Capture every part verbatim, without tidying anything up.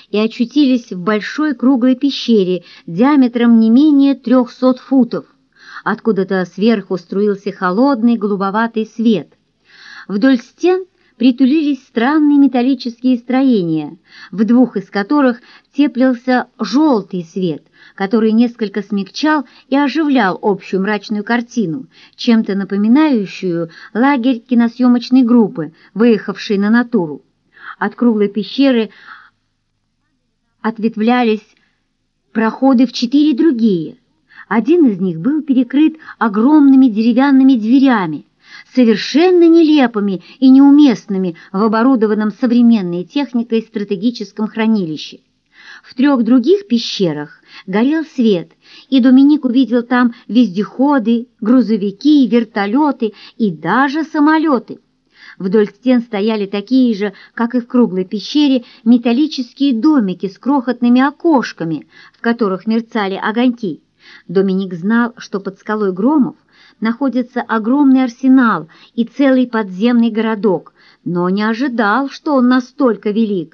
и очутились в большой круглой пещере диаметром не менее трехсот футов. Откуда-то сверху струился холодный голубоватый свет. Вдоль стен притулились странные металлические строения, в двух из которых теплился желтый свет, который несколько смягчал и оживлял общую мрачную картину, чем-то напоминающую лагерь киносъемочной группы, выехавшей на натуру. От круглой пещеры ответвлялись проходы в четыре другие. Один из них был перекрыт огромными деревянными дверями, совершенно нелепыми и неуместными в оборудованном современной техникой стратегическом хранилище. В трех других пещерах горел свет, и Доминик увидел там вездеходы, грузовики, вертолеты и даже самолеты. Вдоль стен стояли такие же, как и в круглой пещере, металлические домики с крохотными окошками, в которых мерцали огоньки. Доминик знал, что под скалой Громов находится огромный арсенал и целый подземный городок, но не ожидал, что он настолько велик,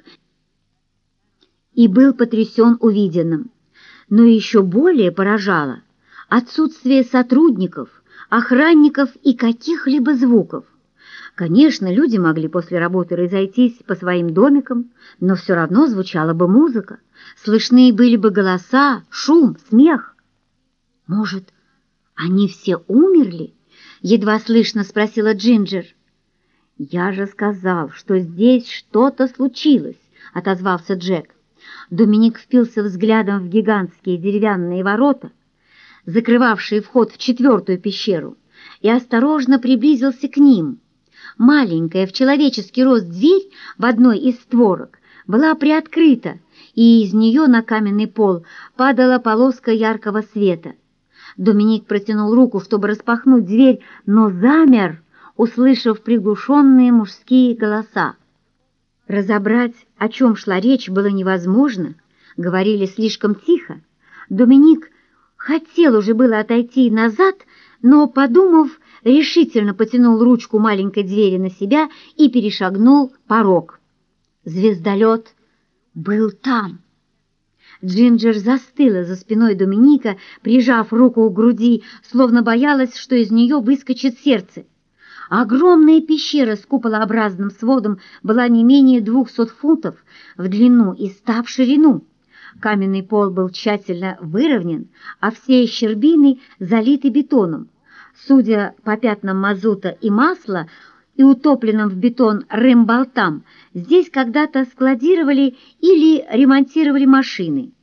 и был потрясен увиденным. Но еще более поражало отсутствие сотрудников, охранников и каких-либо звуков. Конечно, люди могли после работы разойтись по своим домикам, но все равно звучала бы музыка, слышны были бы голоса, шум, смех. «Может, они все умерли?» — едва слышно спросила Джинджер. «Я же сказал, что здесь что-то случилось», — отозвался Джек. Доминик впился взглядом в гигантские деревянные ворота, закрывавшие вход в четвертую пещеру, и осторожно приблизился к ним. Маленькая в человеческий рост дверь в одной из створок была приоткрыта, и из нее на каменный пол падала полоска яркого света. Доминик протянул руку, чтобы распахнуть дверь, но замер, услышав приглушенные мужские голоса. Разобрать, о чем шла речь, было невозможно, говорили слишком тихо. Доминик хотел уже было отойти назад, но, подумав, решительно потянул ручку маленькой двери на себя и перешагнул порог. Звездолет был там. Джинджер застыла за спиной Доминика, прижав руку к груди, словно боялась, что из нее выскочит сердце. Огромная пещера с куполообразным сводом была не менее двухсот футов в длину и ста в ширину. Каменный пол был тщательно выровнен, а все щербины залиты бетоном. Судя по пятнам мазута и масла и утопленным в бетон рымболтам, здесь когда-то складировали или ремонтировали машины.